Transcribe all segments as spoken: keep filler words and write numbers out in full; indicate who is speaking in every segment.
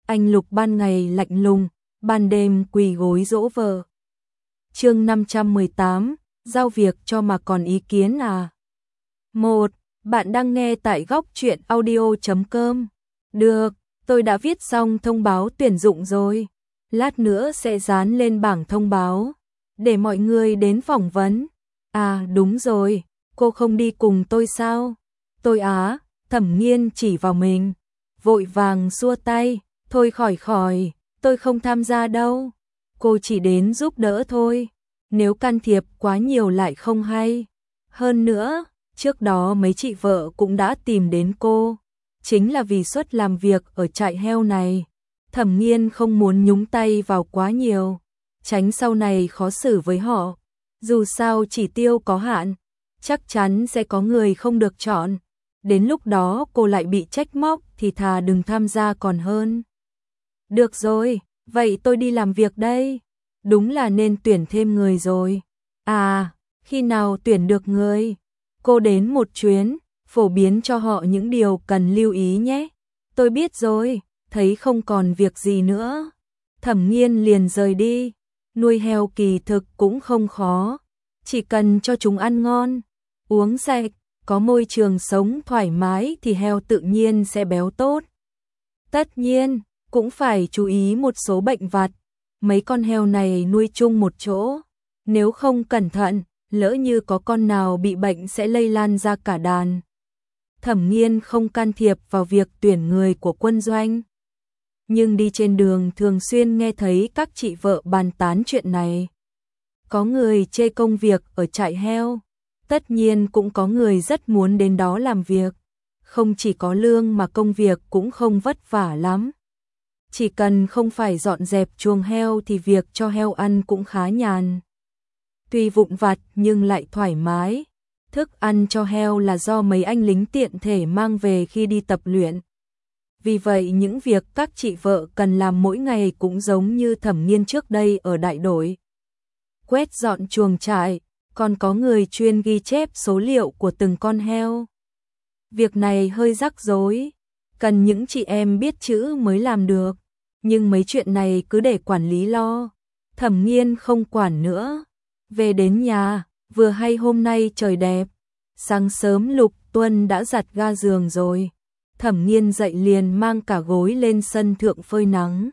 Speaker 1: anh Lục ban ngày lạnh lùng, ban đêm quỳ gối dỗ vợ. Chương năm trăm mười tám, giao việc cho mà còn ý kiến à? một. Bạn đang nghe tại góc truyện audio chấm com. Được, tôi đã viết xong thông báo tuyển dụng rồi. Lát nữa sẽ dán lên bảng thông báo để mọi người đến phỏng vấn. À đúng rồi, cô không đi cùng tôi sao? Tôi á, Thẩm Nghiên chỉ vào mình, vội vàng xua tay, thôi khỏi khỏi, tôi không tham gia đâu. Cô chỉ đến giúp đỡ thôi, nếu can thiệp quá nhiều lại không hay. Hơn nữa, trước đó mấy chị vợ cũng đã tìm đến cô, chính là vì suất làm việc ở trại heo này. Thẩm Nghiên không muốn nhúng tay vào quá nhiều, tránh sau này khó xử với họ. Dù sao chỉ tiêu có hạn, chắc chắn sẽ có người không được chọn. Đến lúc đó cô lại bị trách móc thì thà đừng tham gia còn hơn. Được rồi, vậy tôi đi làm việc đây. Đúng là nên tuyển thêm người rồi. À, khi nào tuyển được người? Cô đến một chuyến, phổ biến cho họ những điều cần lưu ý nhé. Tôi biết rồi, thấy không còn việc gì nữa. Thẩm Nghiên liền rời đi. Nuôi heo kỳ thực cũng không khó, chỉ cần cho chúng ăn ngon, uống sạch, có môi trường sống thoải mái thì heo tự nhiên sẽ béo tốt. Tất nhiên, cũng phải chú ý một số bệnh vặt. Mấy con heo này nuôi chung một chỗ, nếu không cẩn thận, lỡ như có con nào bị bệnh sẽ lây lan ra cả đàn. Thẩm Nghiên không can thiệp vào việc tuyển người của quân doanh, nhưng đi trên đường thường xuyên nghe thấy các chị vợ bàn tán chuyện này. Có người chê công việc ở trại heo, tất nhiên cũng có người rất muốn đến đó làm việc. Không chỉ có lương mà công việc cũng không vất vả lắm. Chỉ cần không phải dọn dẹp chuồng heo thì việc cho heo ăn cũng khá nhàn. Tuy vụn vặt nhưng lại thoải mái. Thức ăn cho heo là do mấy anh lính tiện thể mang về khi đi tập luyện. Vì vậy những việc các chị vợ cần làm mỗi ngày cũng giống như Thẩm Nghiên trước đây ở đại đội. Quét dọn chuồng trại, còn có người chuyên ghi chép số liệu của từng con heo. Việc này hơi rắc rối, cần những chị em biết chữ mới làm được, nhưng mấy chuyện này cứ để quản lý lo. Thẩm Nghiên không quản nữa. Về đến nhà, vừa hay hôm nay trời đẹp. Sáng sớm Lục Tuân đã giặt ga giường rồi. Thẩm Nghiên dậy liền mang cả gối lên sân thượng phơi nắng.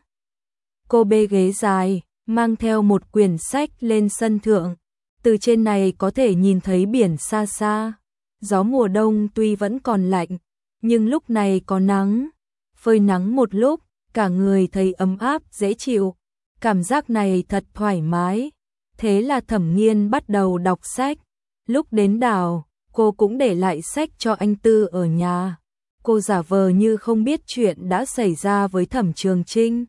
Speaker 1: Cô bê ghế dài, mang theo một quyển sách lên sân thượng. Từ trên này có thể nhìn thấy biển xa xa. Gió mùa đông tuy vẫn còn lạnh, nhưng lúc này có nắng. Phơi nắng một lúc, cả người thấy ấm áp dễ chịu. Cảm giác này thật thoải mái. Thế là Thẩm Nghiên bắt đầu đọc sách. Lúc đến đảo, cô cũng để lại sách cho anh Tư ở nhà. Cô giả vờ như không biết chuyện đã xảy ra với Thẩm Trường Trinh.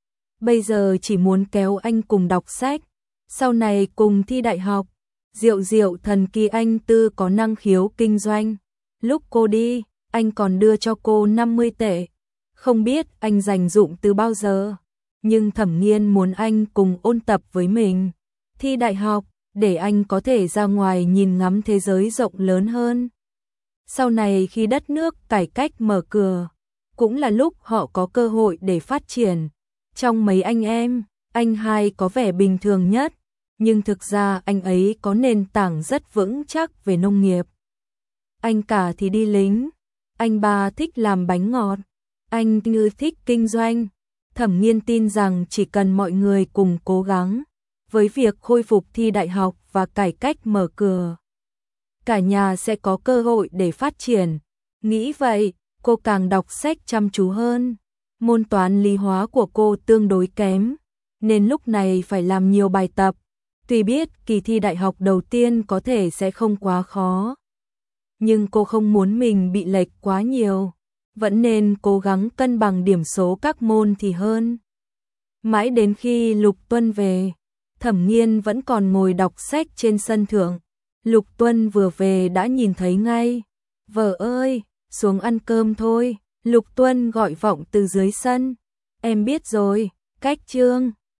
Speaker 1: Bây giờ chỉ muốn kéo anh cùng đọc sách, sau này cùng thi đại học. Diệu diệu thần kỳ anh Tư có năng khiếu kinh doanh. Lúc cô đi, anh còn đưa cho cô năm mươi tệ. Không biết anh dành dụm từ bao giờ, nhưng Thẩm Nghiên muốn anh cùng ôn tập với mình. Thi đại học, để anh có thể ra ngoài nhìn ngắm thế giới rộng lớn hơn. Sau này khi đất nước cải cách mở cửa, cũng là lúc họ có cơ hội để phát triển. Trong mấy anh em, anh hai có vẻ bình thường nhất, nhưng thực ra anh ấy có nền tảng rất vững chắc về nông nghiệp. Anh cả thì đi lính, anh ba thích làm bánh ngọt, anh Như thích kinh doanh. Thẩm Nghiên tin rằng chỉ cần mọi người cùng cố gắng với việc khôi phục thi đại học và cải cách mở cửa, cả nhà sẽ có cơ hội để phát triển. Nghĩ vậy, cô càng đọc sách chăm chú hơn. Môn toán lý hóa của cô tương đối kém, nên lúc này phải làm nhiều bài tập. Tuy biết kỳ thi đại học đầu tiên có thể sẽ không quá khó, nhưng cô không muốn mình bị lệch quá nhiều, vẫn nên cố gắng cân bằng điểm số các môn thì hơn. Mãi đến khi Lục Tuân về, Thẩm Nghiên vẫn còn ngồi đọc sách trên sân thượng. Lục Tuân vừa về đã nhìn thấy ngay. Vợ ơi, xuống ăn cơm thôi. Lục Tuân gọi vọng từ dưới sân. Em biết rồi, cách chương.